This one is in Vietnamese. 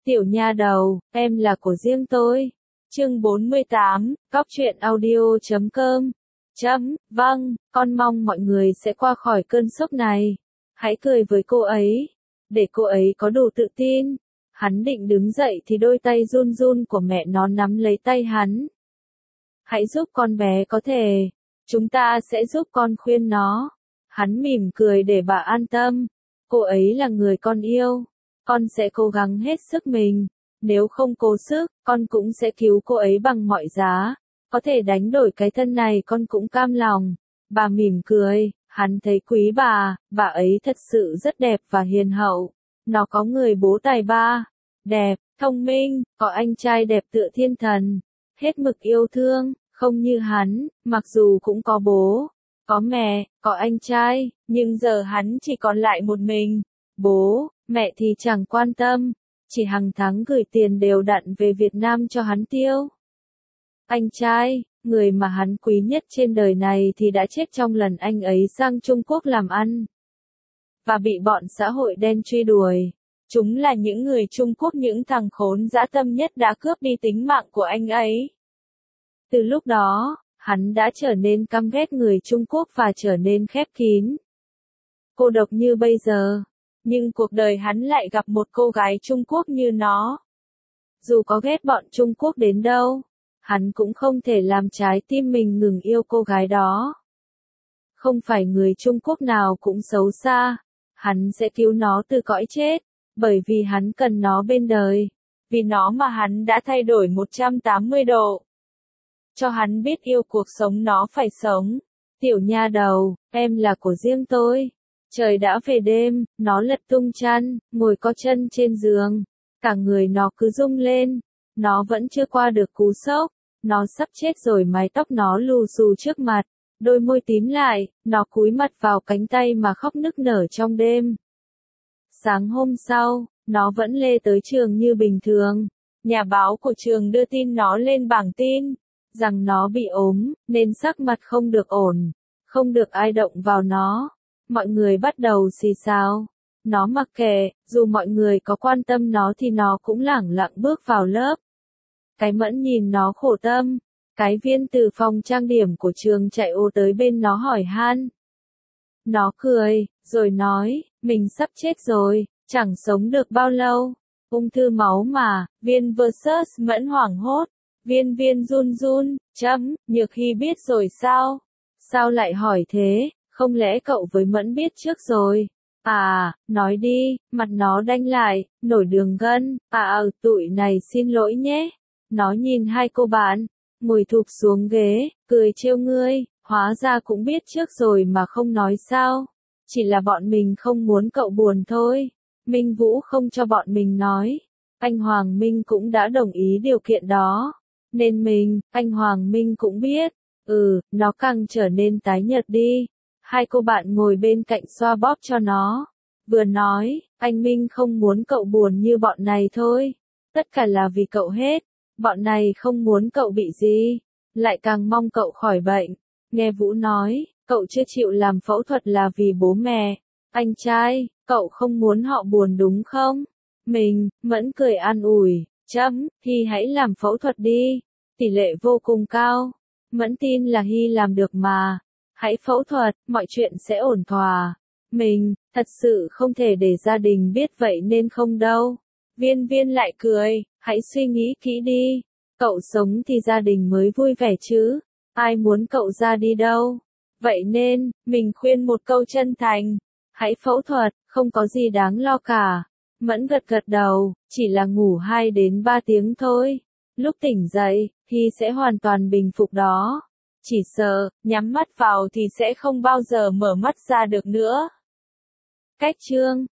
Tiểu nha đầu, em là của riêng tôi. Chương 48, Cóc truyện audio.com. Vâng, con mong mọi người sẽ qua khỏi cơn sốc này. Hãy cười với cô ấy, để cô ấy có đủ tự tin. Hắn định đứng dậy thì đôi tay run run của mẹ nó nắm lấy tay hắn. Hãy giúp con bé có thể. Chúng ta sẽ giúp con khuyên nó. Hắn mỉm cười để bà an tâm. Cô ấy là người con yêu. Con sẽ cố gắng hết sức mình. Nếu không cố sức, con cũng sẽ cứu cô ấy bằng mọi giá. Có thể đánh đổi cái thân này con cũng cam lòng. Bà mỉm cười, hắn thấy quý bà ấy thật sự rất đẹp và hiền hậu. Nó có người bố tài ba, đẹp, thông minh, có anh trai đẹp tựa thiên thần. Hết mực yêu thương, không như hắn, mặc dù cũng có bố, có mẹ, có anh trai, nhưng giờ hắn chỉ còn lại một mình. Bố, mẹ thì chẳng quan tâm, chỉ hàng tháng gửi tiền đều đặn về Việt Nam cho hắn tiêu. Anh trai, người mà hắn quý nhất trên đời này thì đã chết trong lần anh ấy sang Trung Quốc làm ăn. Và bị bọn xã hội đen truy đuổi. Chúng là những người Trung Quốc, những thằng khốn dã tâm nhất đã cướp đi tính mạng của anh ấy. Từ lúc đó, hắn đã trở nên căm ghét người Trung Quốc và trở nên khép kín. Cô độc như bây giờ. Nhưng cuộc đời hắn lại gặp một cô gái Trung Quốc như nó. Dù có ghét bọn Trung Quốc đến đâu, hắn cũng không thể làm trái tim mình ngừng yêu cô gái đó. Không phải người Trung Quốc nào cũng xấu xa, hắn sẽ cứu nó từ cõi chết, bởi vì hắn cần nó bên đời. Vì nó mà hắn đã thay đổi 180 độ. Cho hắn biết yêu cuộc sống nó phải sống. Tiểu nha đầu, em là của riêng tôi. Trời đã về đêm, nó lật tung chăn, ngồi co chân trên giường. Cả người nó cứ rung lên. Nó vẫn chưa qua được cú sốc. Nó sắp chết rồi, mái tóc nó lù xù trước mặt. Đôi môi tím lại, nó cúi mặt vào cánh tay mà khóc nức nở trong đêm. Sáng hôm sau, nó vẫn lê tới trường như bình thường. Nhà báo của trường đưa tin nó lên bảng tin, rằng nó bị ốm, nên sắc mặt không được ổn. Không được ai động vào nó. Mọi người bắt đầu xì xào. Nó mặc kệ, dù mọi người có quan tâm nó thì nó cũng lẳng lặng bước vào lớp. Cái Mẫn nhìn nó khổ tâm. Cái Viên từ phòng trang điểm của trường chạy ô tới bên nó hỏi han. Nó cười, rồi nói, mình sắp chết rồi, chẳng sống được bao lâu. Ung thư máu mà. Viên versus Mẫn hoảng hốt. Viên run run, Nhược Hy biết rồi sao? Sao lại hỏi thế, không lẽ cậu với Mẫn biết trước rồi? À, nói đi, mặt nó đanh lại, nổi đường gân. Tụi này xin lỗi nhé. Nó nhìn hai cô bạn, ngồi thụp xuống ghế, cười trêu ngươi, hóa ra cũng biết trước rồi mà không nói sao. Chỉ là bọn mình không muốn cậu buồn thôi. Minh Vũ không cho bọn mình nói. Anh Hoàng Minh cũng đã đồng ý điều kiện đó. Nên anh Hoàng Minh cũng biết. Nó càng trở nên tái nhợt đi. Hai cô bạn ngồi bên cạnh xoa bóp cho nó. Vừa nói, anh Minh không muốn cậu buồn như bọn này thôi. Tất cả là vì cậu hết. Bọn này không muốn cậu bị gì. Lại càng mong cậu khỏi bệnh. Nghe Vũ nói, cậu chưa chịu làm phẫu thuật là vì bố mẹ. Anh trai, cậu không muốn họ buồn đúng không? Mẫn cười an ủi. Hy hãy làm phẫu thuật đi. Tỷ lệ vô cùng cao. Mẫn tin là Hy làm được mà. Hãy phẫu thuật, mọi chuyện sẽ ổn thỏa. Thật sự không thể để gia đình biết vậy nên không đâu. Viên lại cười, hãy suy nghĩ kỹ đi. Cậu sống thì gia đình mới vui vẻ chứ. Ai muốn cậu ra đi đâu. Vậy nên, mình khuyên một câu chân thành. Hãy phẫu thuật, không có gì đáng lo cả. Mẫn gật đầu, chỉ là ngủ 2 đến 3 tiếng thôi. Lúc tỉnh dậy, thì sẽ hoàn toàn bình phục đó. Chỉ sợ, nhắm mắt vào thì sẽ không bao giờ mở mắt ra được nữa. Cách chương